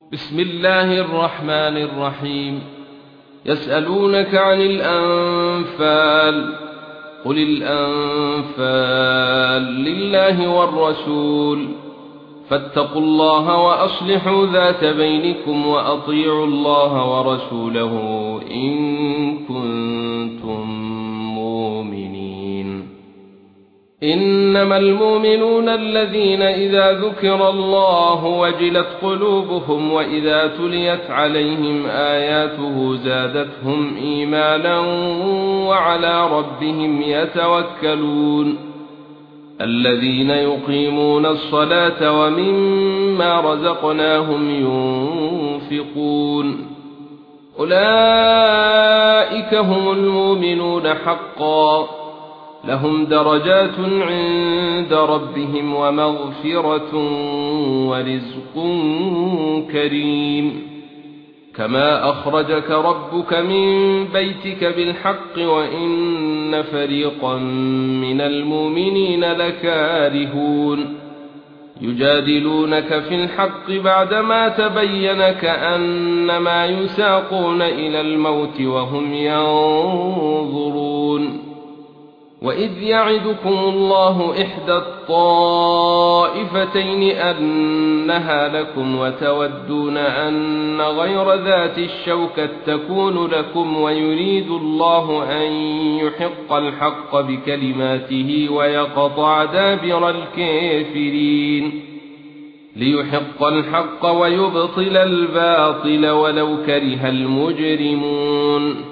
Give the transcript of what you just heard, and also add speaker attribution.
Speaker 1: بسم الله الرحمن الرحيم. يسألونك عن الأنفال، قل الأنفال لله والرسول، فاتقوا الله وأصلحوا ذات بينكم وأطيعوا الله ورسوله إن كنتم مؤمنين. إنما المؤمنون الذين إذا ذكر الله وجلت قلوبهم وإذا تليت عليهم آياته زادتهم إيمانا وعلى ربهم يتوكلون. الذين يقيمون الصلاة ومما رزقناهم ينفقون، أولئك هم المؤمنون حقا، لهم درجات عند ربهم ومغفرة ورزق كريم. كما أخرجك ربك من بيتك بالحق وإن فريقا من المؤمنين لكارهون. يجادلونك في الحق بعدما تبين كأنما يساقون إلى الموت وهم ينظرون. وإذ يعدكم الله إحدى الطائفتين أنها لكم وتودون أن غير ذات الشوكة تكون لكم ويريد الله أن يحق الحق بكلماته ويقطع دابر الكافرين، ليحق الحق ويبطل الباطل ولو كره المجرمون.